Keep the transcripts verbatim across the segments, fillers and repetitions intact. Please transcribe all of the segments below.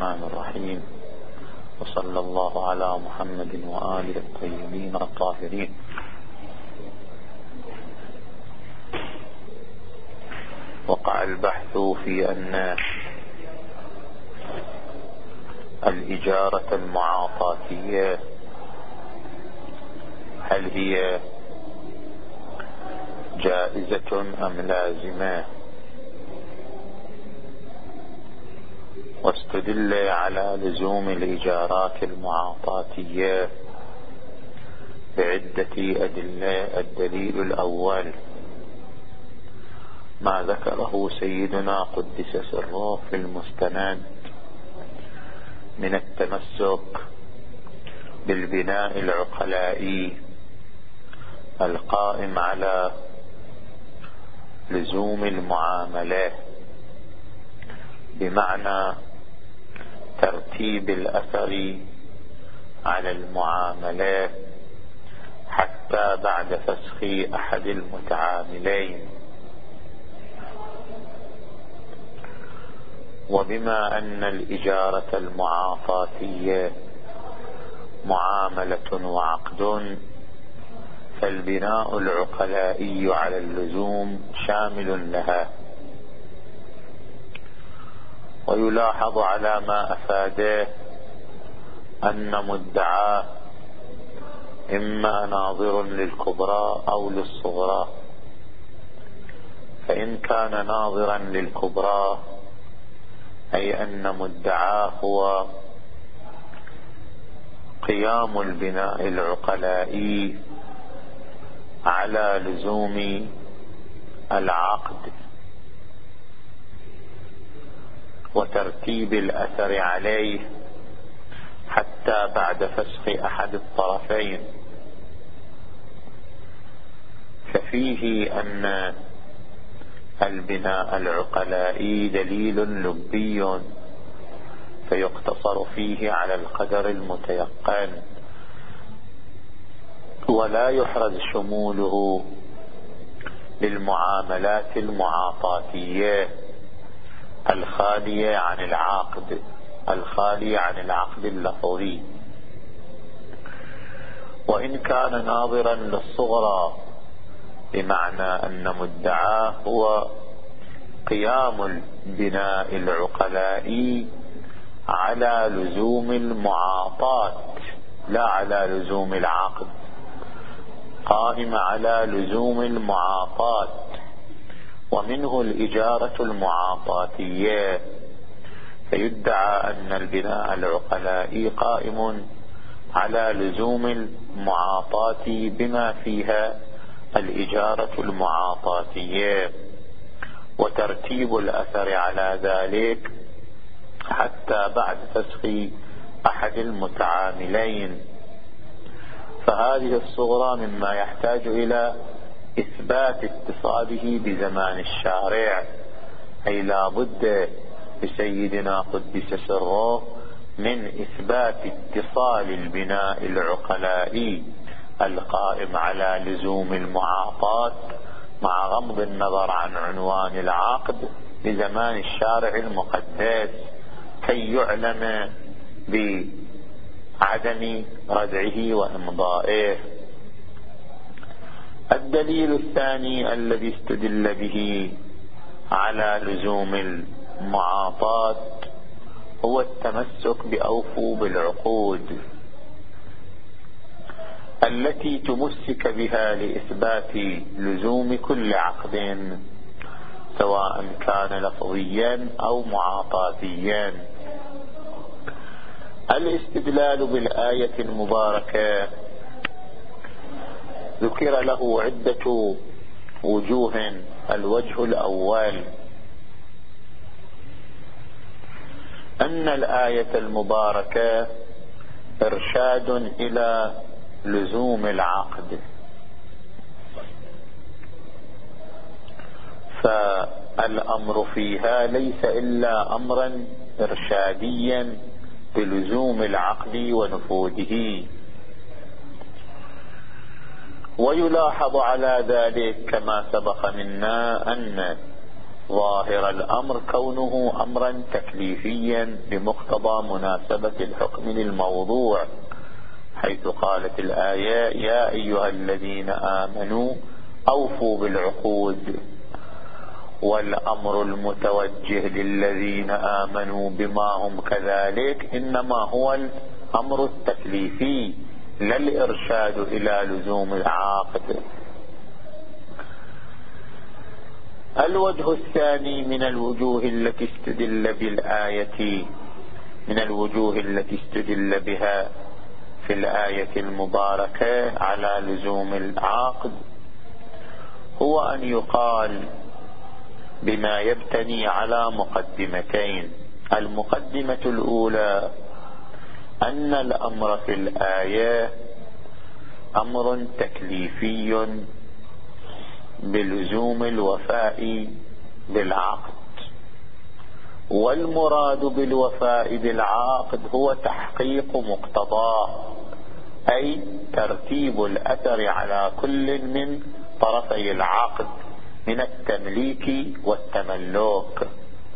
الرحمن الرحيم، وصلى الله على محمد وآله الطيبين الطاهرين. وقع البحث في أن الإجارة المعاطاتية هل هي جائزة أم لازمة، واستدل على لزوم الإجارات المعاطاتية بعدة أدلة. الدليل الأول ما ذكره سيدنا قدس سره في المستند من التمسك بالبناء العقلائي القائم على لزوم المعاملة، بمعنى ترتيب الأثر على المعاملة حتى بعد فسخ أحد المتعاملين. وبما أن الإجارة المعاطاتية معاملة وعقد، فالبناء العقلائي على اللزوم شامل لها. ويلاحظ على ما أفاده أن مدعاه إما ناظر للكبرى أو للصغرى، فإن كان ناظرا للكبرى أي أن مدعاه هو قيام البناء العقلائي على لزوم العقد وترتيب الأثر عليه حتى بعد فسخ أحد الطرفين، ففيه أن البناء العقلائي دليل لبي فيقتصر فيه على القدر المتيقن، ولا يحرز شموله للمعاملات المعاطاتية الخالية عن العقد الخالية عن العقد اللفظي. وإن كان ناظرا للصغرى بمعنى أن مدعاه هو قيام البناء العقلائي على لزوم المعاطاة لا على لزوم العقد، قائم على لزوم المعاطاة، ومنه الإجارة المعاطاتية، فيدعى أن البناء العقلائي قائم على لزوم المعاطاة بما فيها الإجارة المعاطاتية وترتيب الأثر على ذلك حتى بعد فسخ أحد المتعاملين. فهذه الصغرى مما يحتاج إلى إثبات اتصاله بزمان الشارع، أي لا بد لسيدنا قدس سره من إثبات اتصال البناء العقلائي القائم على لزوم المعاطاة مع غض النظر عن عنوان العقد بزمان الشارع المقدس كي يعلم بعدم ردعه وإمضائه. الدليل الثاني الذي استدل به على لزوم المعاطاة هو التمسك بأوفوا بالعقود التي تمسك بها لإثبات لزوم كل عقد سواء كان لفظيا أو معاطاتيا. الاستدلال بالآية المباركة ذكر له عدة وجوه. الوجه الأول أن الآية المباركة إرشاد إلى لزوم العقد، فالأمر فيها ليس إلا أمرا إرشاديا بلزوم العقد ونفوذه. ويلاحظ على ذلك كما سبق منا أن ظاهر الأمر كونه أمرا تكليفيا بمقتضى مناسبة الحكم للموضوع، حيث قالت الآية: يا أيها الذين آمنوا أوفوا بالعقود. والأمر المتوجه للذين آمنوا بما هم كذلك إنما هو الأمر التكليفي، لا الإرشاد إلى لزوم العقد. الوجه الثاني من الوجوه التي استدل بالآية من الوجوه التي استدل بها في الآية المباركة على لزوم العقد هو أن يقال بما يبتني على مقدمتين. المقدمة الأولى أن الأمر في الآية أمر تكليفي بلزوم الوفاء بالعقد، والمراد بالوفاء بالعقد هو تحقيق مقتضاه، أي ترتيب الأثر على كل من طرفي العقد من التمليك والتملك.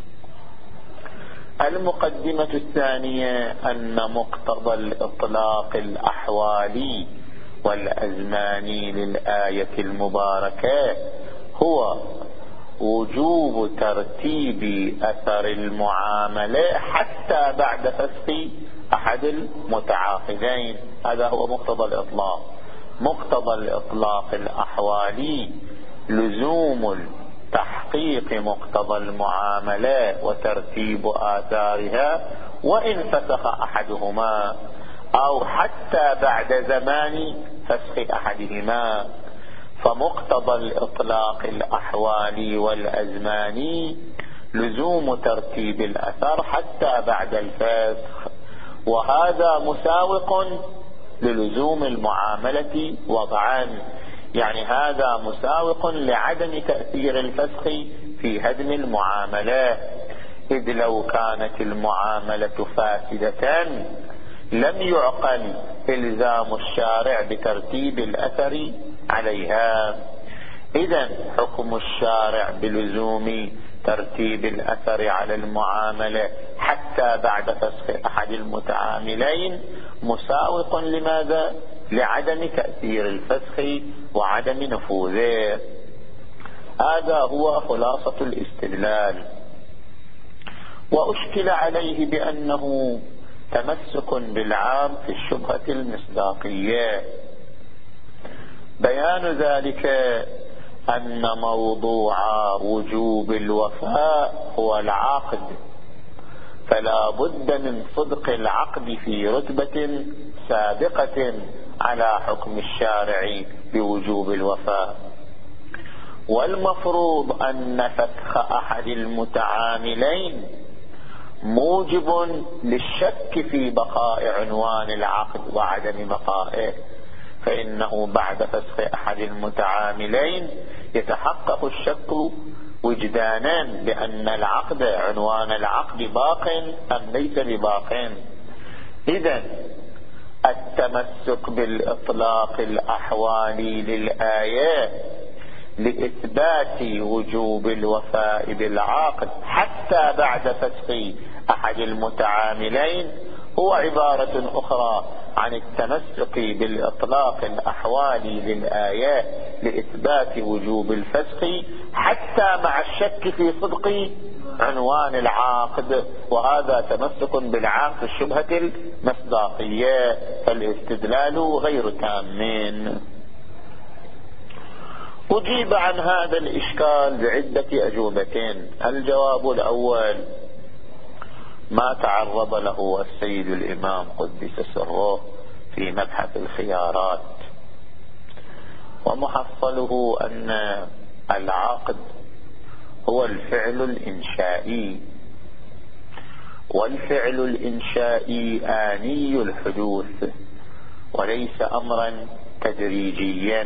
المقدمة الثانية أن مقتضى الإطلاق الأحوالي والأزماني للآية المباركة هو وجوب ترتيب أثر المعاملة حتى بعد فسخ أحد المتعاقدين. هذا هو مقتضى الإطلاق. مقتضى الإطلاق الأحوالي لزوم تحقيق مقتضى المعاملة وترتيب آثارها وإن فسخ أحدهما، أو حتى بعد زمان فسخ أحدهما. فمقتضى الإطلاق الأحوالي والأزماني لزوم ترتيب الأثر حتى بعد الفسخ، وهذا مساوق للزوم المعاملة وضعا، يعني هذا مساوق لعدم تأثير الفسخ في هدم المعاملة، إذ لو كانت المعاملة فاسدة لم يعقل إلزام الشارع بترتيب الأثر عليها. إذن حكم الشارع بلزوم ترتيب الأثر على المعاملة حتى بعد فسخ أحد المتعاملين مساوق لماذا؟ لعدم تأثير الفسخ وعدم نفوذه. هذا هو خلاصة الاستدلال. وأشكل عليه بأنه تمسك بالعام في الشبهة المصداقية. بيان ذلك أن موضوع وجوب الوفاء هو العقد، فلا بد من صدق العقد في رتبة سابقة على حكم الشارع بوجوب الوفاء. والمفروض أن فسخ أحد المتعاملين موجب للشك في بقاء عنوان العقد وعدم بقائه، فإنه بعد فسخ أحد المتعاملين يتحقق الشك وجدانا بأن العقد عنوان العقد باق أم ليس بباق. إذن التمسك بالإطلاق الأحوالي للآية لإثبات وجوب الوفاء بالعقد حتى بعد فسخ أحد المتعاملين هو عبارة أخرى عن التمسك بالإطلاق الأحوالي للآية لإثبات وجوب الفسخ حتى مع الشك في صدق عنوان العقد، وهذا تمسك بالعام في الشبهة المصداقية، فالاستدلال غير تام. أجيب عن هذا الإشكال بعدة أجوبتين. الجواب الأول ما تعرض له السيد الإمام قدس سره في مبحث الخيارات، ومحصله أن العقد هو الفعل الإنشائي، والفعل الإنشائي آني الحدوث وليس أمرا تدريجيا.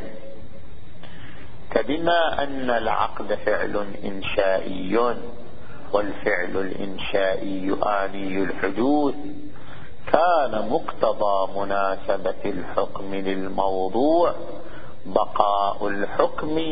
فبما أن العقد فعل إنشائي والفعل الإنشائي آني الحدوث، كان مقتضى مناسبة الحكم للموضوع بقاء الحكم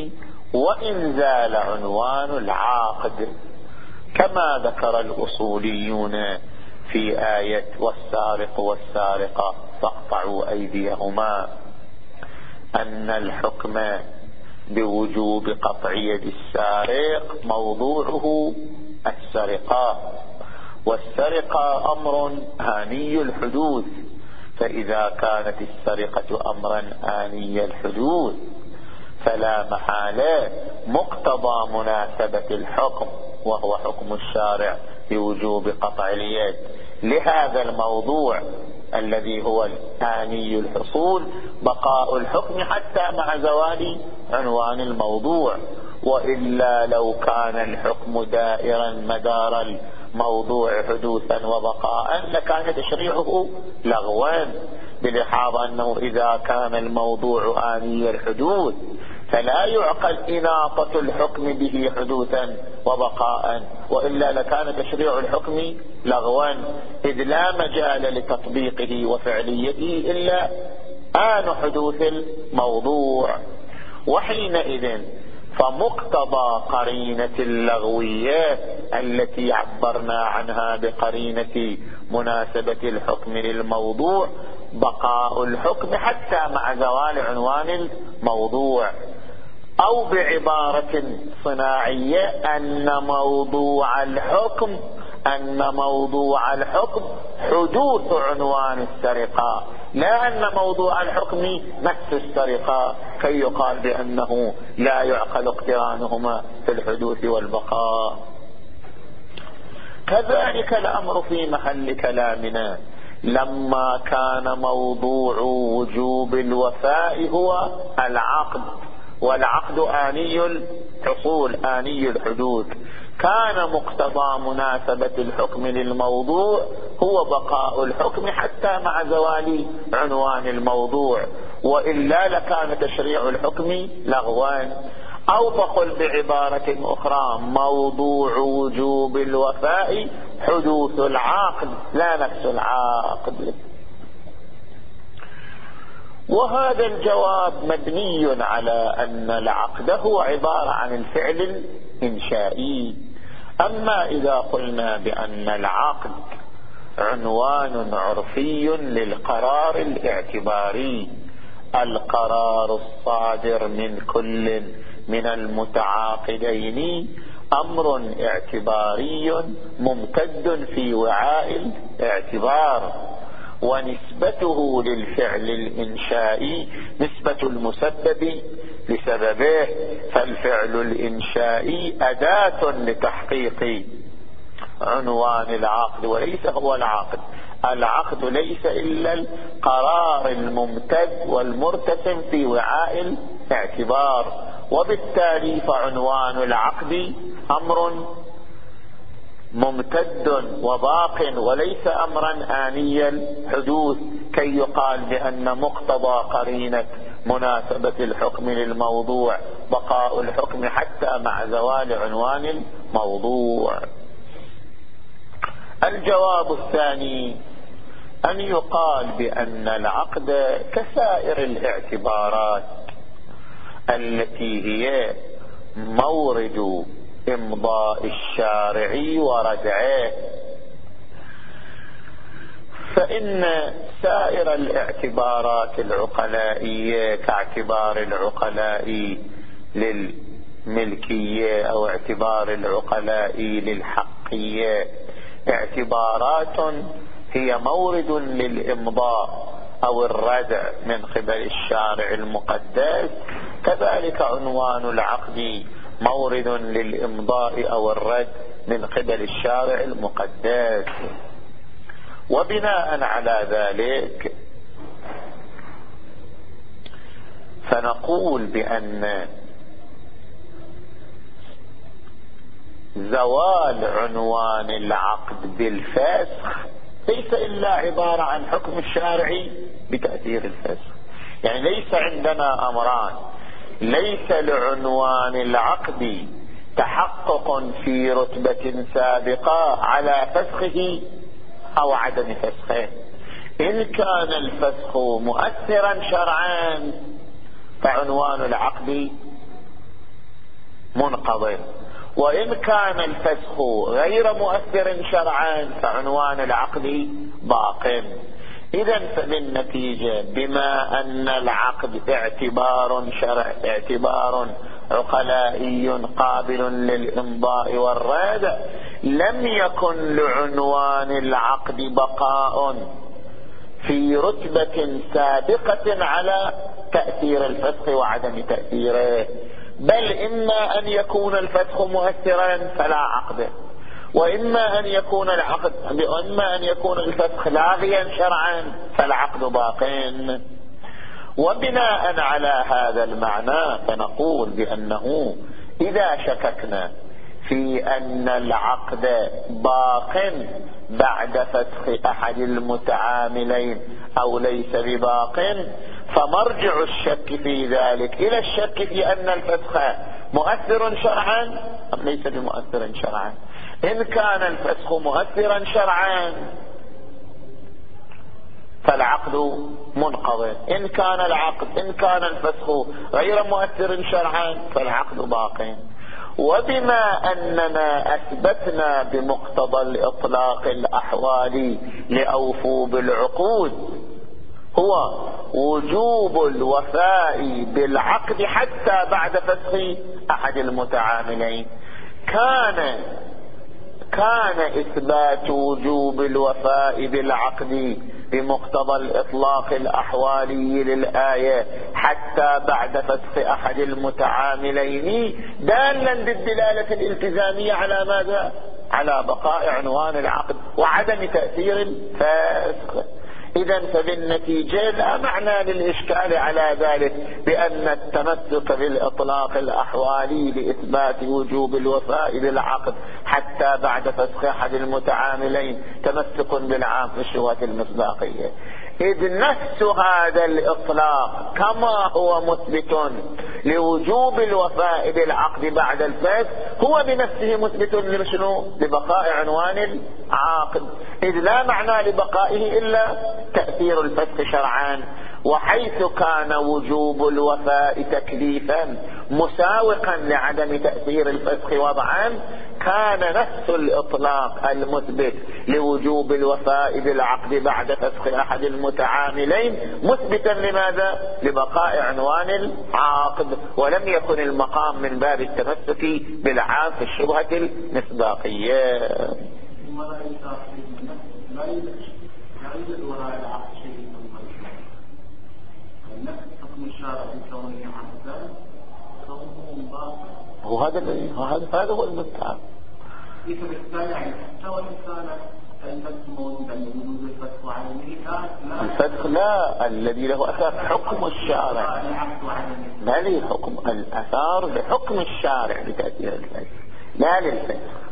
وإن زال عنوان العاقد، كما ذكر الأصوليون في آية والسارق والسارقة فاقطعوا أيديهما أن الحكم بوجوب قطع يد السارق موضوعه السرقة، والسرقة أمر آني الحدوث، فإذا كانت السرقة أمرا آني الحدوث فلا محالة مقتضى مناسبة الحكم وهو حكم الشارع بوجوب قطع اليد لهذا الموضوع الذي هو الآني الحصول بقاء الحكم حتى مع زوال عنوان الموضوع. وإلا لو كان الحكم دائرا مدار الموضوع حدوثا وبقاء لكان تشريعه لغوا، بلحاظ أنه إذا كان الموضوع آني الحدوث فلا يعقل إناطة الحكم به حدوثا وبقاء، وإلا لكان تشريع الحكم لغوا، إذ لا مجال لتطبيقه وفعليته إلا آن حدوث الموضوع. وحينئذ فمقتضى قرينة اللغوية التي عبرنا عنها بقرينة مناسبة الحكم للموضوع بقاء الحكم حتى مع زوال عنوان الموضوع، أو بعبارة صناعية أن موضوع الحكم أن موضوع الحكم حدوث عنوان السرقة، لا أن موضوع الحكم نفس السرقة كي يقال بأنه لا يعقل اقترانهما في الحدوث والبقاء. كذلك الأمر في محل كلامنا لما كان موضوع وجوب الوفاء هو العقد، والعقد آني الحصول آني الحدوث، كان مقتضى مناسبة الحكم للموضوع هو بقاء الحكم حتى مع زوال عنوان الموضوع، وإلا لكان تشريع الحكم لغوا. أو فقل بعبارة أخرى موضوع وجوب الوفاء حدوث العقد لا نفس العقد. وهذا الجواب مبني على أن العقد هو عبارة عن الفعل الإنشائي. أما إذا قلنا بأن العقد عنوان عرفي للقرار الاعتباري، القرار الصادر من كل من المتعاقدين أمر اعتباري ممتد في وعاء الاعتبار، ونسبته للفعل الإنشائي نسبة المسبب لسببه، فالفعل الإنشائي أداة لتحقيق عنوان العقد وليس هو العقد. العقد ليس إلا القرار الممتد والمرتسم في وعاء الاعتبار، وبالتالي فعنوان العقد أمر ممتد وباق وليس أمرا آني الحدوث كي يقال بأن مقتضى قرينة مناسبة الحكم للموضوع بقاء الحكم حتى مع زوال عنوان الموضوع. الجواب الثاني أن يقال بأن العقد كسائر الاعتبارات التي هي مورد إمضاء الشارع وردعه، فإن سائر الاعتبارات العقلائية كاعتبار العقلاء للملكية أو اعتبار العقلاء للحقية اعتبارات هي مورد للإمضاء أو الردع من قبل الشارع المقدس، كذلك عنوان العقد مورد للإمضاء أو الرد من قبل الشارع المقدس. وبناء على ذلك فنقول بأن زوال عنوان العقد بالفسخ ليس إلا عبارة عن حكم الشارعي بتأثير الفسخ. يعني ليس عندنا أمران، ليس لعنوان العقد تحقق في رتبة سابقة على فسخه أو عدم فسخه. إن كان الفسخ مؤثرا شرعا فعنوان العقد منقض. وإن كان الفسخ غير مؤثر شرعا فعنوان العقد باق. إذا فبالنتيجة بما أن العقد اعتبار شرع اعتبار عقلائي قابل للإمضاء والرد، لم يكن لعنوان العقد بقاء في رتبة سابقة على تأثير الفسخ وعدم تأثيره، بل إما أن يكون الفسخ مؤثرا فلا عقد، وإما أن يكون العقد وإما أن يكون الفسخ لاغيا شرعا فالعقد باق. وبناء على هذا المعنى فنقول بأنه إذا شككنا في أن العقد باق بعد فسخ أحد المتعاملين أو ليس بباق، فمرجع الشك في ذلك إلى الشك في أن الفسخ مؤثر شرعا أم ليس بمؤثر شرعا. إن كان الفسخ مؤثرا شرعا فالعقد منقض، إن كان العقد إن كان الفسخ غير مؤثر شرعا فالعقد باق. وبما أننا أثبتنا بمقتضى الإطلاق الأحوالي لأوفوا بالعقود هو وجوب الوفاء بالعقد حتى بعد فسخ أحد المتعاملين، كان كان إثبات وجوب الوفاء بالعقد بمقتضى الإطلاق الأحوالي للآية حتى بعد فسخ أحد المتعاملين دالا بالدلالة الالتزامية على ماذا؟ على بقاء عنوان العقد وعدم تأثير الفسخ. إذا فبالنتيجة لا معنى للإشكال على ذلك بأن التمسك بالإطلاق الأحوالي لإثبات وجوب الوفاء بالعقد حتى بعد فسخ أحد المتعاملين تمسك بالعام في الشبهة المصداقية، إذ نفس هذا الإطلاق كما هو مثبت لوجوب الوفاء بالعقد بعد الفسخ هو بنفسه مثبت لشنو؟ لبقاء عنوان العاقد، إذ لا معنى لبقائه إلا تأثير الفسخ شرعا. وحيث كان وجوب الوفاء تكليفا مساوقا لعدم تأثير الفسخ وضعا، كان نفس الإطلاق المثبت لوجوب الوفاء بالعقد بعد فسخ أحد المتعاملين مثبتا لماذا؟ لبقاء عنوان العاقد، ولم يكن المقام من باب التمسك بالعام في الشبهة المصداقية. لا يوجد وراء العقد شيء من النفس حكم الشارع في كونه عقدا كونه باطل. هو هذا هذا هذا هو المستعار. إذا بالتالي يعني حتى وإن كان الفسخ موجودا لوجود الفسخ وعدمه لا الفسخ لا الذي له أثر حكم الشارع، ما له حكم الأثار لحكم الشارع بتأثير الفسخ لا للفسخ.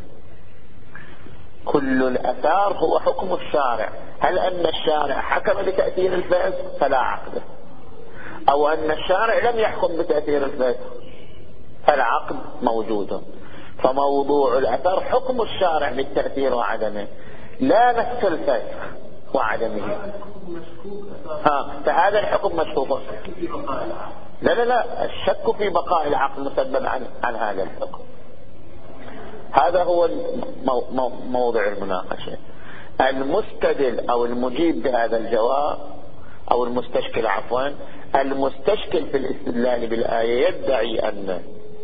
كل الأثار هو حكم الشارع، هل أن الشارع حكم بتأثير الفسخ فلا عقد، أو أن الشارع لم يحكم بتأثير الفسخ فالعقد موجود. فموضوع الأثر حكم الشارع بالتأثير وعدمه لا نفس الفسخ وعدمه. ها فهذا الحكم مشكوك. لا لا لا الشك في بقاء العقد مسبب عن, عن هذا الحكم. هذا هو موضع المناقشة. المستدل أو المجيب بهذا الجواب أو المستشكل عفوا المستشكل في الاستدلال بالآية يدعي أن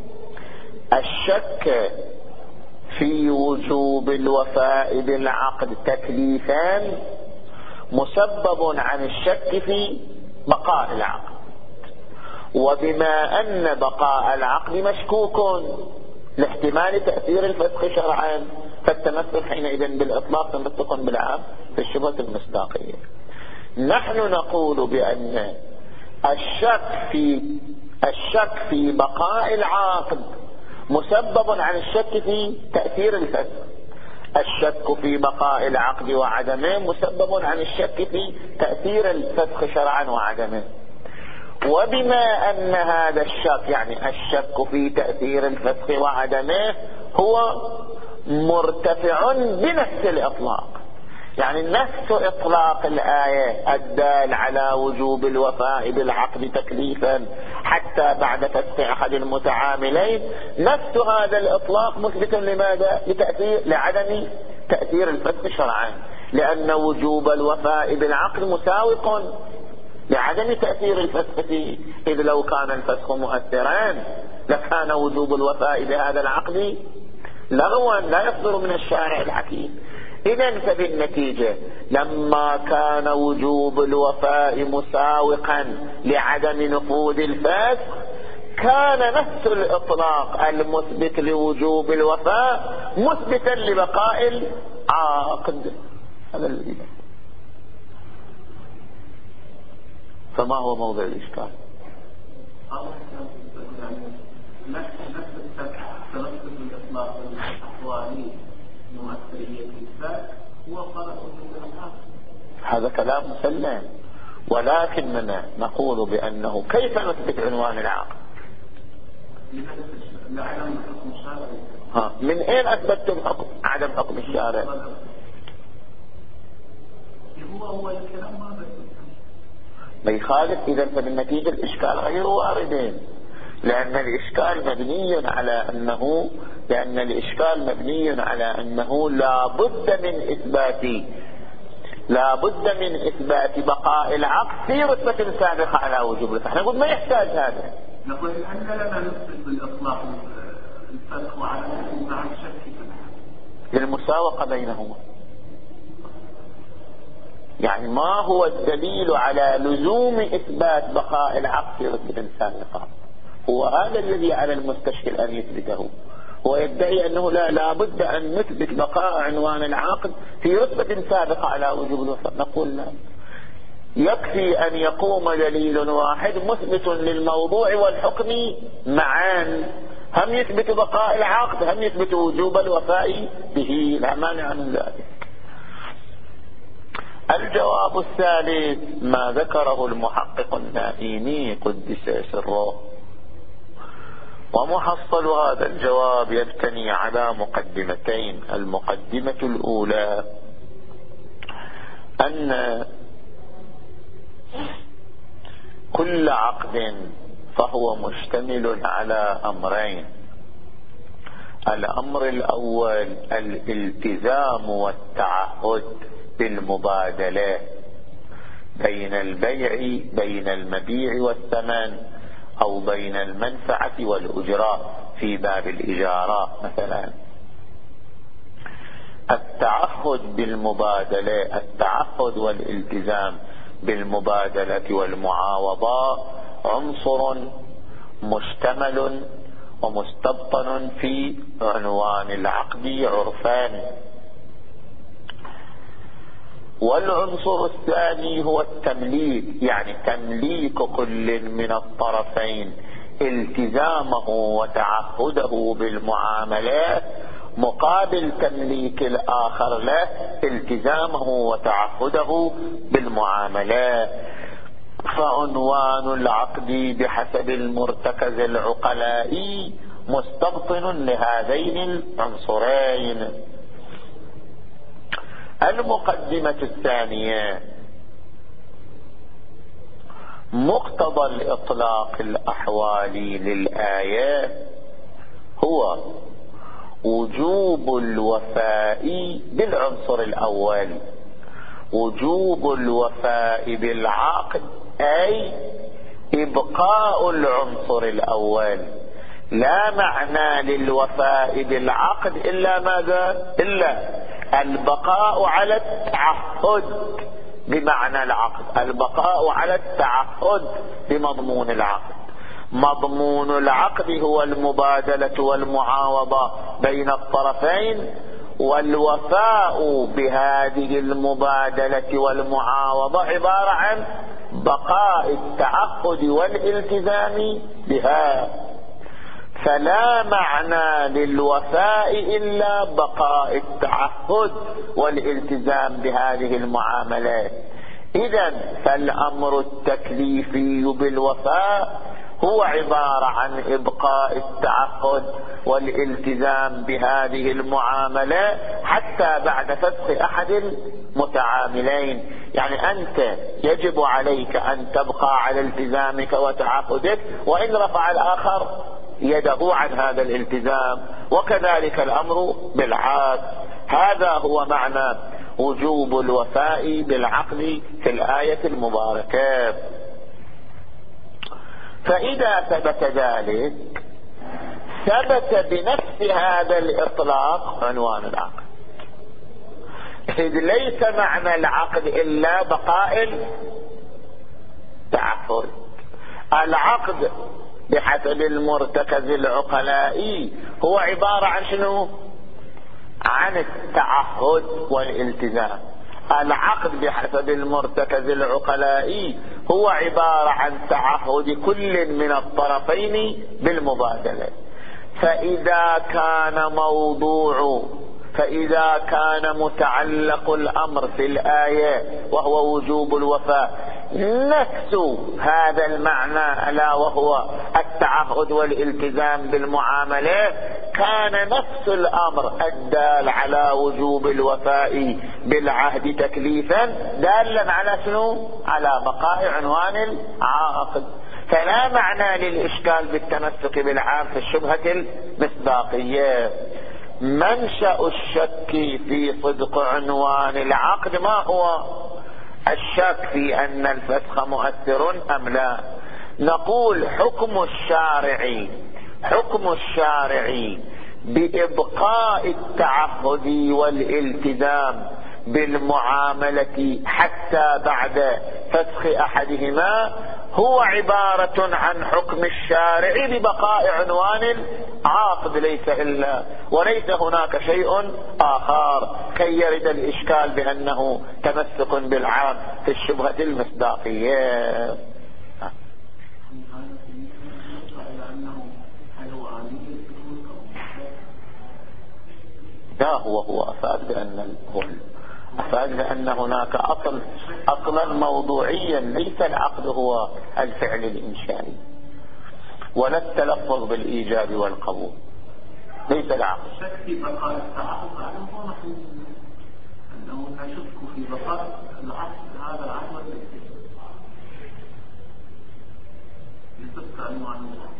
الشك في وجوب الوفاء بالعقد تكليفان مسبب عن الشك في بقاء العقد، وبما أن بقاء العقد مشكوك لاحتمال تأثير الفسخ شرعا فالتمسك حينئذ بالإطلاق تمسك بالعام في الشبهة المصداقية. نحن نقول بأن الشك في الشك في بقاء العقد مسبب عن الشك في تأثير الفسخ. الشك في بقاء العقد وعدمه مسبب عن الشك في تأثير الفسخ شرعا وعدمه. وبما أن هذا الشك يعني الشك في تأثير الفسخ وعدمه هو مرتفع بنفس الإطلاق، يعني نفس إطلاق الآية الدال على وجوب الوفاء بالعقد تكليفا حتى بعد فسخ أحد المتعاملين، نفس هذا الإطلاق مثبت لماذا؟ لتأثير لعدم تأثير الفسخ شرعا، لأن وجوب الوفاء بالعقد مساوق لعدم تأثير الفسخ فيه، إذ لو كان الفسخ مؤثرا لكان وجوب الوفاء بهذا العقد لغوا لا يصدر من الشارع الحكيم. إذن فبالنتيجة لما كان وجوب الوفاء مساوقا لعدم نفوذ الفسخ، كان نفس الإطلاق المثبت لوجوب الوفاء مثبتا لبقاء العقد. هذا الذي فما هو موضع الإشكال؟ نفس تنفذ الإطلاق الأحوالي مؤثرية الفسخ هو فرق من العقد. هذا كلام مسلم، ولكننا نقول بأنه كيف نثبت عنوان العقد؟ لعدم حكم الشارع. ها من أين أثبتتم حكم عدم حكم الشارع؟ هو هو الكلام ما بس ما يخالف. إذا فبالنتيجة الإشكال غير واردين، لأن الإشكال مبني على أنه لأن الإشكال مبني على أنه لا بد من إثبات لا بد من إثبات بقاء العقد في رتبة سابقة على وجوب الفسخ. نقول ما يحتاج هذا. نقول أن لنا نثبت بالإطلاق الفسخ وعلى مع الشك للمساوقة بينهما. يعني ما هو الدليل على لزوم إثبات بقاء العقد في رتبة سابقة؟ هو هذا الذي على المستشكل أن يثبته. هو يدعي أنه لا لابد أن نثبت بقاء عنوان العقد في رتبة سابقة على وجوب الوفاء. نقول لا، يكفي أن يقوم دليل واحد مثبت للموضوع والحكم معا، هم يثبت بقاء العقد هم يثبت وجوب الوفاء به، لا مانع من ذلك. الجواب الثالث ما ذكره المحقق النائيني قدس سره، ومحصل هذا الجواب يبتني على مقدمتين. المقدمة الأولى أن كل عقد فهو مشتمل على أمرين. الأمر الأول الالتزام والتعهد بالمبادلة بين البيع بين المبيع والثمن، أو بين المنفعة والأجرة في باب الإجارة مثلا. التعهد بالمبادلة التعهد والالتزام بالمبادلة والمعاوضة عنصر مشتمل ومستبطن في عنوان العقد عرفان. والعنصر الثاني هو التمليك، يعني تمليك كل من الطرفين التزامه وتعهده بالمعاملات مقابل تمليك الآخر له التزامه وتعهده بالمعاملات. فعنوان العقد بحسب المرتكز العقلائي مستبطن لهذين العنصرين. المقدمة الثانية مقتضى الإطلاق الأحوالي للآية هو وجوب الوفاء بالعنصر الأول، وجوب الوفاء بالعقد أي إبقاء العنصر الأول. لا معنى للوفاء بالعقد إلا ماذا؟ إلا البقاء على التعهد بمعنى العقد، البقاء على التعهد بمضمون العقد. مضمون العقد هو المبادلة والمعاوضة بين الطرفين، والوفاء بهذه المبادلة والمعاوضة عبارة عن بقاء التعهد والالتزام بها. فلا معنى للوفاء إلا بقاء التعهد والالتزام بهذه المعاملات. إذن فالأمر التكليفي بالوفاء هو عبارة عن إبقاء التعهد والالتزام بهذه المعاملة حتى بعد فسخ أحد المتعاملين. يعني أنت يجب عليك أن تبقى على التزامك وتعهدك وإن رفع الآخر يده عن هذا الالتزام، وكذلك الأمر بالعكس. هذا هو معنى وجوب الوفاء بالعقد في الآية المباركة. فإذا ثبت ذلك ثبت بنفس هذا الإطلاق عنوان العقد، إذ ليس معنى العقد إلا بقاء التعهد. العقد بحسب المرتكز العقلائي هو عبارة عن شنو؟ عن التعهد والالتزام. العقد بحسب المرتكز العقلائي هو عبارة عن تعهد كل من الطرفين بالمبادلة. فإذا كان موضوع فإذا كان متعلق الأمر في الآية وهو وجوب الوفاء نفس هذا المعنى ألا وهو التعهد والالتزام بالمعاملة، كان نفس الأمر الدال على وجوب الوفاء بالعهد تكليفا دالا على شنو؟ على بقاء عنوان العقد. فلا معنى للإشكال بالتمسك بالعام في الشبهة المصداقية. منشأ الشك في صدق عنوان العقد ما هو؟ الشك في أن الفسخ مؤثر أم لا. نقول حكم الشارع حكم الشارع بإبقاء التعهد والالتزام بالمعاملة حتى بعد فسخ أحدهما هو عبارة عن حكم الشارع ببقاء عنوان العقد ليس إلا، وليس هناك شيء آخر كي يرد الإشكال بأنه تمسك بالعام في الشبهة المصداقية. لا، هو هو أفاد بأن أفاد بأن هناك أصل أصلا موضوعيا ليس العقد هو الفعل الإنشائي ولا التلفظ بالإيجاب والقبول، ليس العقد. الشك في بقاء التعهد هو نحن أنه نشك في بقاء العقد هذا العقد لصدق عنوان العقد.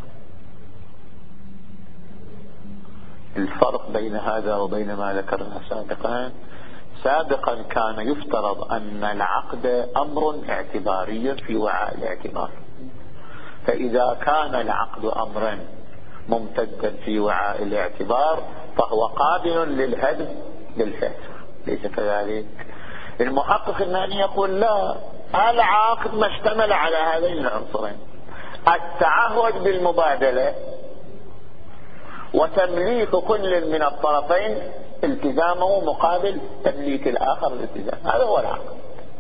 الفرق بين هذا وبين ما ذكرنا سابقا، سابقا كان يفترض أن العقد أمر اعتباري في وعاء الاعتبار، فإذا كان العقد أمرا ممتدا في وعاء الاعتبار فهو قابل للهدم للفسخ، ليس كذلك؟ المحقق الناني يقول لا، العقد ما اشتمل على هذين العنصرين، التعهد بالمبادلة وتمليك كل من الطرفين التزامه مقابل تمليك الآخر الالتزام، هذا هو العقد.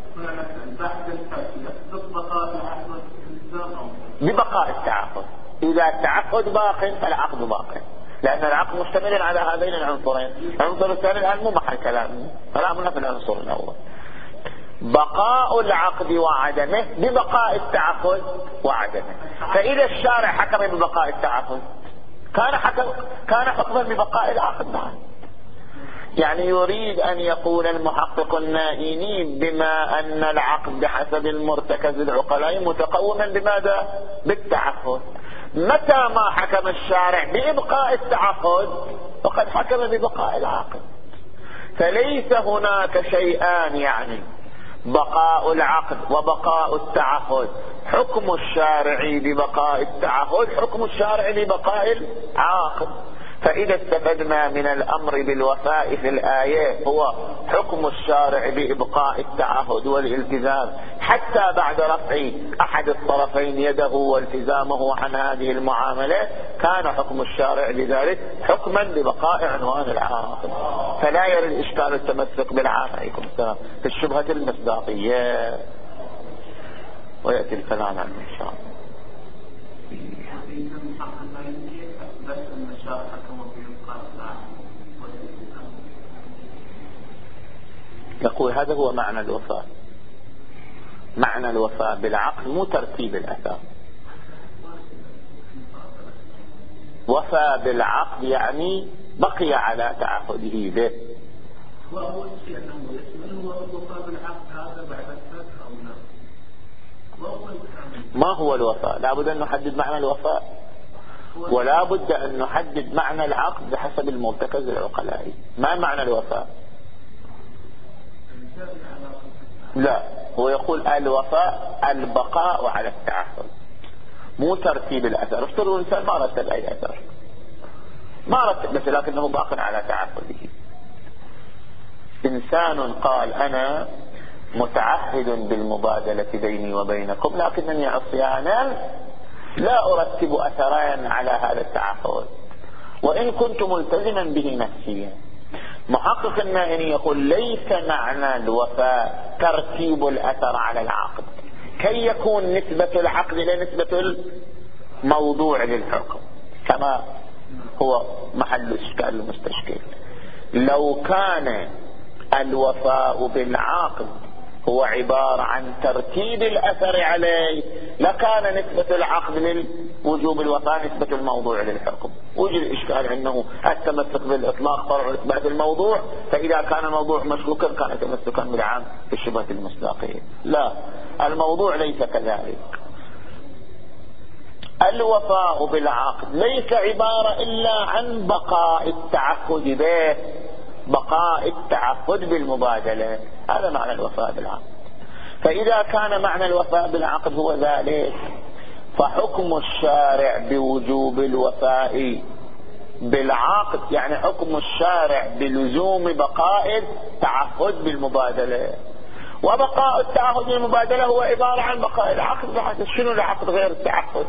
ببقاء التعهد، إذا التعهد باق فالعقد باق، لأن العقد مشتمل على هذين العنصرين. العنصر الثاني الآن مو محل كلام، كلامنا في العنصر الأول. بقاء العقد وعدمه ببقاء التعهد وعدمه. فإذا الشارع حكم ببقاء التعهد كان حكم كان حكما ببقاء العقد بعد. يعني يريد أن يقول المحقق النائيني بما أن العقد بحسب المرتكز العقلائي متقوما بماذا؟ بالتعهد. متى ما حكم الشارع بإبقاء التعهد فقد حكم ببقاء العقد. فليس هناك شيئان، يعني بقاء العقد وبقاء التعهد، حكم الشارع ببقاء التعهد حكم الشارع ببقاء العقد. فإذا استفدنا من الأمر بالوفاء في الآية هو حكم الشارع بإبقاء التعهد والالتزام حتى بعد رفع أحد الطرفين يده والتزامه عن هذه المعاملة، كان حكم الشارع لذلك حكما ببقاء عنوان العقد. فلا يرى الإشكال التمسك بالعام عليكم السلام في الشبهة المصداقية، ويأتي الكلام عنه إن شاء الله. يقول هذا هو معنى الوفاء. معنى الوفاء بالعقد مو ترتيب الأثار، وفى بالعقد يعني بقي على تعهده به. وأول شيء أنه يشمل هو الوفاء بالعقد هذا بعد الفتح أو لا؟ ما هو الوفاء؟ لا بد أن نحدد معنى الوفاء، ولا بد أن نحدد معنى العقد بحسب المرتكز العقلائي. ما معنى الوفاء؟ لا، هو يقول الوفاء البقاء على التعهد، مو ترتيب الأثر. افترضوا الإنسان ما رتب أي أثر، ما رتب بس لكنه باق على تعهده. إنسان قال أنا متعهد بالمبادلة بيني وبينكم لكنني عصيانا لا أرتب أثرين على هذا التعهد وإن كنت ملتزما به نفسيا. محقق النائني يقول ليس معنى الوفاء ترتيب الأثر على العقد كي يكون نسبة العقد لنسبة الموضوع للحكم كما هو محل إشكال المستشكل. لو كان الوفاء بالعقد هو عبارة عن ترتيب الأثر عليه لكان نسبة العقد للوجوب الوفاء نسبة الموضوع للحكم. وجد الإشكال أنه التمسك بالإطلاق فرع إثبات الموضوع، فإذا كان الموضوع مشكوكا كان تمسكا بالعام في الشبهة المصداقية. لا، الموضوع ليس كذلك. الوفاء بالعقد ليس عبارة إلا عن بقاء التعهد به، بقاء التعهد بالمبادلة، هذا معنى الوفاء بالعقد. فإذا كان معنى الوفاء بالعقد هو ذلك فحكم الشارع بوجوب الوفاء بالعقد يعني حكم الشارع بلزوم بقاء التعهد بالمبادلة، وبقاء التعهد بالمبادلة هو عبارة عن بقاء العقد. شنو العقد غير التعهد؟